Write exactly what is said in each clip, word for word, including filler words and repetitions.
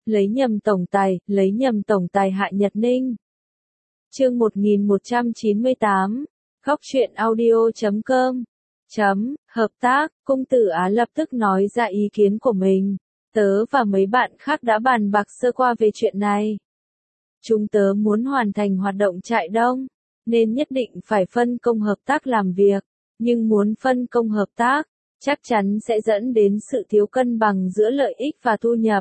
lấy nhầm tổng tài, lấy nhầm tổng tài Hạ Nhật Ninh. Chương một nghìn một trăm chín mươi tám, góc truyện audio chấm com. Chấm, hợp tác, Cung Tử Á lập tức nói ra ý kiến của mình. Tớ và mấy bạn khác đã bàn bạc sơ qua về chuyện này. Chúng tớ muốn hoàn thành hoạt động trại đông, nên nhất định phải phân công hợp tác làm việc. Nhưng muốn phân công hợp tác, chắc chắn sẽ dẫn đến sự thiếu cân bằng giữa lợi ích và thu nhập.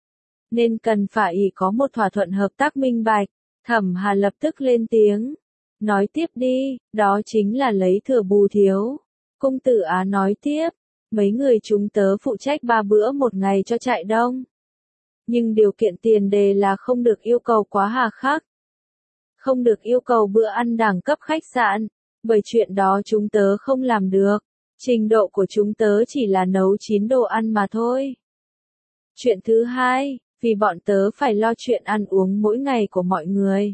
Nên cần phải có một thỏa thuận hợp tác minh bạch. Thẩm Hà lập tức lên tiếng. Nói tiếp đi, đó chính là lấy thừa bù thiếu. Cung Tử Á nói tiếp, mấy người chúng tớ phụ trách ba bữa một ngày cho trại đông. Nhưng điều kiện tiền đề là không được yêu cầu quá hà khắc. Không được yêu cầu bữa ăn đẳng cấp khách sạn, bởi chuyện đó chúng tớ không làm được. Trình độ của chúng tớ chỉ là nấu chín đồ ăn mà thôi. Chuyện thứ hai, vì bọn tớ phải lo chuyện ăn uống mỗi ngày của mọi người.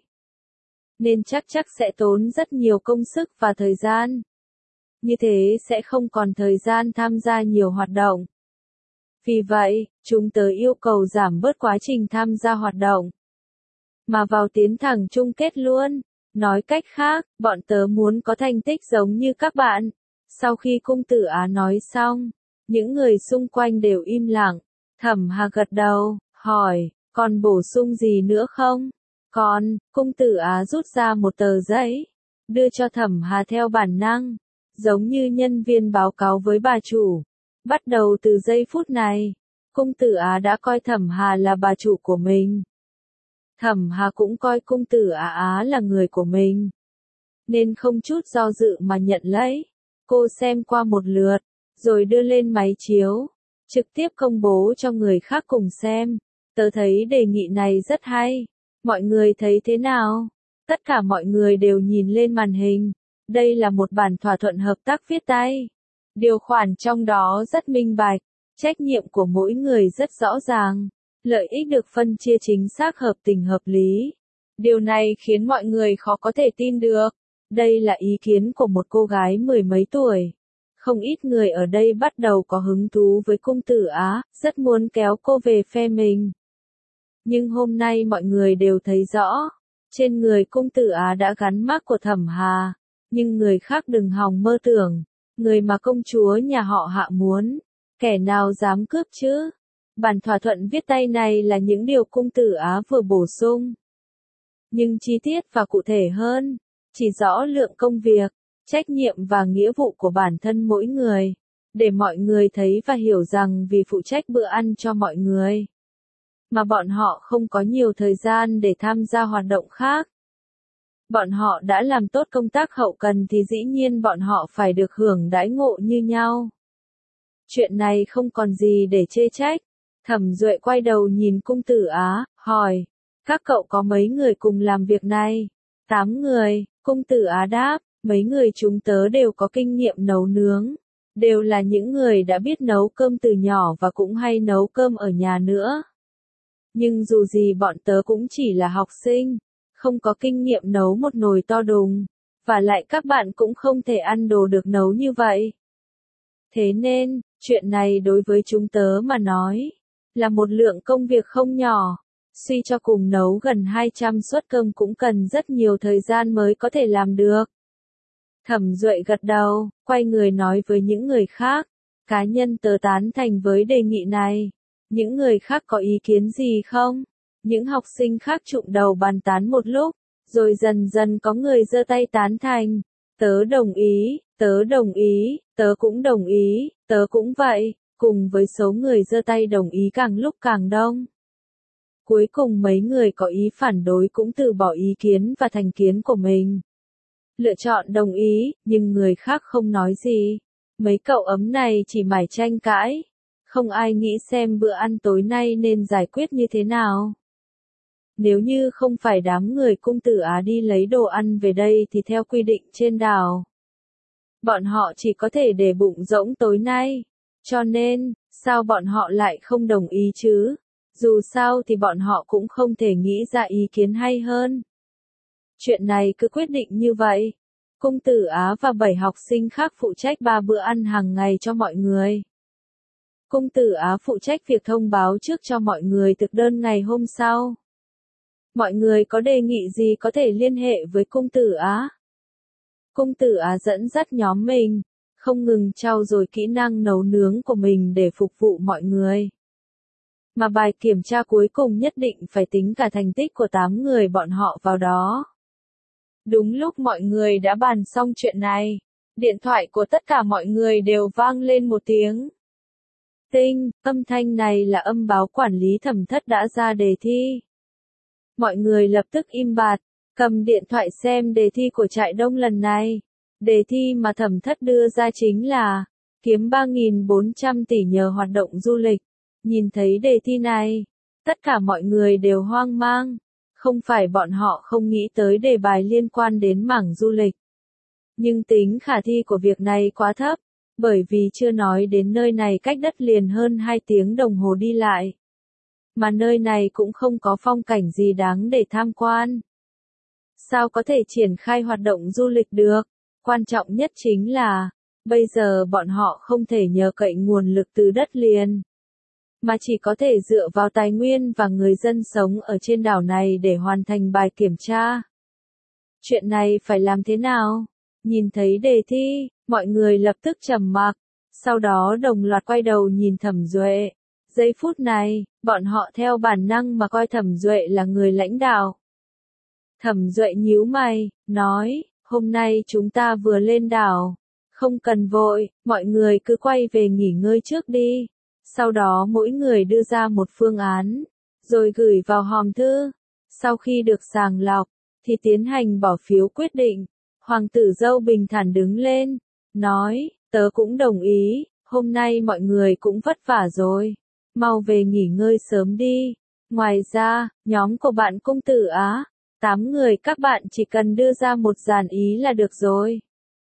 Nên chắc chắc sẽ tốn rất nhiều công sức và thời gian. Như thế sẽ không còn thời gian tham gia nhiều hoạt động. Vì vậy, chúng tớ yêu cầu giảm bớt quá trình tham gia hoạt động. Mà vào tiến thẳng chung kết luôn. Nói cách khác, bọn tớ muốn có thành tích giống như các bạn. Sau khi Cung Tử Á nói xong, những người xung quanh đều im lặng. Thẩm Hà gật đầu, hỏi, còn bổ sung gì nữa không? Còn, Cung Tử Á rút ra một tờ giấy, đưa cho Thẩm Hà theo bản năng, giống như nhân viên báo cáo với bà chủ. Bắt đầu từ giây phút này, Cung Tử Á đã coi Thẩm Hà là bà chủ của mình. Thẩm Hà cũng coi Cung Tử Á Á là người của mình. Nên không chút do dự mà nhận lấy. Cô xem qua một lượt, rồi đưa lên máy chiếu, trực tiếp công bố cho người khác cùng xem. Tớ thấy đề nghị này rất hay. Mọi người thấy thế nào? Tất cả mọi người đều nhìn lên màn hình. Đây là một bản thỏa thuận hợp tác viết tay. Điều khoản trong đó rất minh bạch. Trách nhiệm của mỗi người rất rõ ràng. Lợi ích được phân chia chính xác hợp tình hợp lý. Điều này khiến mọi người khó có thể tin được. Đây là ý kiến của một cô gái mười mấy tuổi. Không ít người ở đây bắt đầu có hứng thú với Cung Tử Á, rất muốn kéo cô về phe mình. Nhưng hôm nay mọi người đều thấy rõ, trên người Cung Tử Á đã gắn mác của Thẩm Hà. Nhưng người khác đừng hòng mơ tưởng, người mà công chúa nhà họ Hạ muốn, kẻ nào dám cướp chứ? Bản thỏa thuận viết tay này là những điều Cung Tử Á vừa bổ sung. Nhưng chi tiết và cụ thể hơn, chỉ rõ lượng công việc, trách nhiệm và nghĩa vụ của bản thân mỗi người, để mọi người thấy và hiểu rằng vì phụ trách bữa ăn cho mọi người, mà bọn họ không có nhiều thời gian để tham gia hoạt động khác. Bọn họ đã làm tốt công tác hậu cần thì dĩ nhiên bọn họ phải được hưởng đãi ngộ như nhau. Chuyện này không còn gì để chê trách. Thẩm Duệ quay đầu nhìn Cung Tử Á, hỏi, các cậu có mấy người cùng làm việc này? Tám người, Cung Tử Á đáp, mấy người chúng tớ đều có kinh nghiệm nấu nướng. Đều là những người đã biết nấu cơm từ nhỏ và cũng hay nấu cơm ở nhà nữa. Nhưng dù gì bọn tớ cũng chỉ là học sinh, không có kinh nghiệm nấu một nồi to đùng. Và lại các bạn cũng không thể ăn đồ được nấu như vậy. Thế nên, chuyện này đối với chúng tớ mà nói, là một lượng công việc không nhỏ. Suy cho cùng nấu gần hai trăm suất cơm cũng cần rất nhiều thời gian mới có thể làm được. Thẩm Duệ gật đầu, quay người nói với những người khác. Cá nhân tớ tán thành với đề nghị này. Những người khác có ý kiến gì không? Những học sinh khác trụm đầu bàn tán một lúc, rồi dần dần có người giơ tay tán thành. Tớ đồng ý, tớ đồng ý, tớ cũng đồng ý, tớ cũng vậy, cùng với số người giơ tay đồng ý càng lúc càng đông. Cuối cùng mấy người có ý phản đối cũng từ bỏ ý kiến và thành kiến của mình. Lựa chọn đồng ý, nhưng người khác không nói gì. Mấy cậu ấm này chỉ mải tranh cãi. Không ai nghĩ xem bữa ăn tối nay nên giải quyết như thế nào. Nếu như không phải đám người Cung Tử Á đi lấy đồ ăn về đây thì theo quy định trên đảo, bọn họ chỉ có thể để bụng rỗng tối nay. Cho nên, sao bọn họ lại không đồng ý chứ? Dù sao thì bọn họ cũng không thể nghĩ ra ý kiến hay hơn. Chuyện này cứ quyết định như vậy. Cung Tử Á và bảy học sinh khác phụ trách ba bữa ăn hàng ngày cho mọi người. Cung tử Á phụ trách việc thông báo trước cho mọi người thực đơn ngày hôm sau. Mọi người có đề nghị gì có thể liên hệ với cung tử Á. Cung tử Á dẫn dắt nhóm mình, không ngừng trau dồi kỹ năng nấu nướng của mình để phục vụ mọi người. Mà bài kiểm tra cuối cùng nhất định phải tính cả thành tích của tám người bọn họ vào đó. Đúng lúc mọi người đã bàn xong chuyện này, điện thoại của tất cả mọi người đều vang lên một tiếng. Tinh, âm thanh này là âm báo quản lý Thẩm Thất đã ra đề thi. Mọi người lập tức im bặt, cầm điện thoại xem đề thi của trại đông lần này. Đề thi mà Thẩm Thất đưa ra chính là kiếm ba nghìn bốn trăm tỷ nhờ hoạt động du lịch. Nhìn thấy đề thi này, tất cả mọi người đều hoang mang. Không phải bọn họ không nghĩ tới đề bài liên quan đến mảng du lịch. Nhưng tính khả thi của việc này quá thấp, bởi vì chưa nói đến nơi này cách đất liền hơn hai tiếng đồng hồ đi lại. Mà nơi này cũng không có phong cảnh gì đáng để tham quan. Sao có thể triển khai hoạt động du lịch được? Quan trọng nhất chính là, bây giờ bọn họ không thể nhờ cậy nguồn lực từ đất liền, mà chỉ có thể dựa vào tài nguyên và người dân sống ở trên đảo này để hoàn thành bài kiểm tra. Chuyện này phải làm thế nào? Nhìn thấy đề thi, mọi người lập tức trầm mặc, sau đó đồng loạt quay đầu nhìn Thẩm Duệ. Giây phút này, bọn họ theo bản năng mà coi Thẩm Duệ là người lãnh đạo. Thẩm Duệ nhíu mày, nói, hôm nay chúng ta vừa lên đảo, không cần vội, mọi người cứ quay về nghỉ ngơi trước đi. Sau đó mỗi người đưa ra một phương án, rồi gửi vào hòm thư. Sau khi được sàng lọc, thì tiến hành bỏ phiếu quyết định. Hoàng tử dâu bình thản đứng lên, nói, tớ cũng đồng ý, hôm nay mọi người cũng vất vả rồi. Mau về nghỉ ngơi sớm đi. Ngoài ra, nhóm của bạn cung tử Á, tám người các bạn chỉ cần đưa ra một dàn ý là được rồi.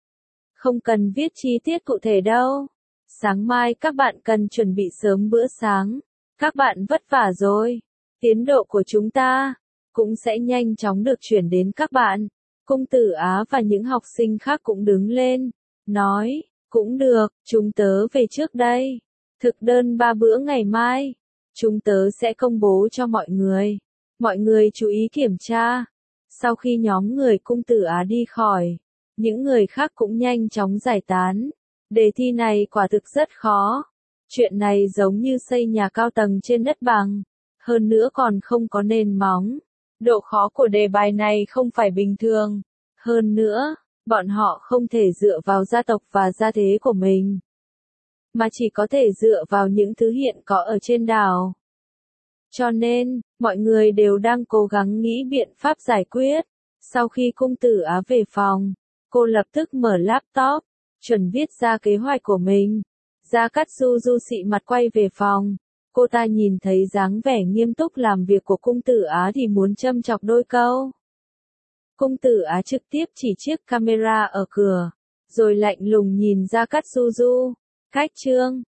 Không cần viết chi tiết cụ thể đâu. Sáng mai các bạn cần chuẩn bị sớm bữa sáng. Các bạn vất vả rồi. Tiến độ của chúng ta cũng sẽ nhanh chóng được chuyển đến các bạn. Cung tử Á và những học sinh khác cũng đứng lên, nói, cũng được, chúng tớ về trước đây. Thực đơn ba bữa ngày mai, chúng tớ sẽ công bố cho mọi người. Mọi người chú ý kiểm tra. Sau khi nhóm người cung tử Á đi khỏi, những người khác cũng nhanh chóng giải tán. Đề thi này quả thực rất khó. Chuyện này giống như xây nhà cao tầng trên đất bằng, hơn nữa còn không có nền móng. Độ khó của đề bài này không phải bình thường. Hơn nữa, bọn họ không thể dựa vào gia tộc và gia thế của mình, mà chỉ có thể dựa vào những thứ hiện có ở trên đảo. Cho nên, mọi người đều đang cố gắng nghĩ biện pháp giải quyết. Sau khi cung tử Á về phòng, cô lập tức mở laptop, chuẩn viết ra kế hoạch của mình. Gia Cát Du Du xị mặt quay về phòng. Cô ta nhìn thấy dáng vẻ nghiêm túc làm việc của cung tử Á thì muốn châm chọc đôi câu. Cung tử Á trực tiếp chỉ chiếc camera ở cửa, rồi lạnh lùng nhìn Gia Cát Du Du. Cách chương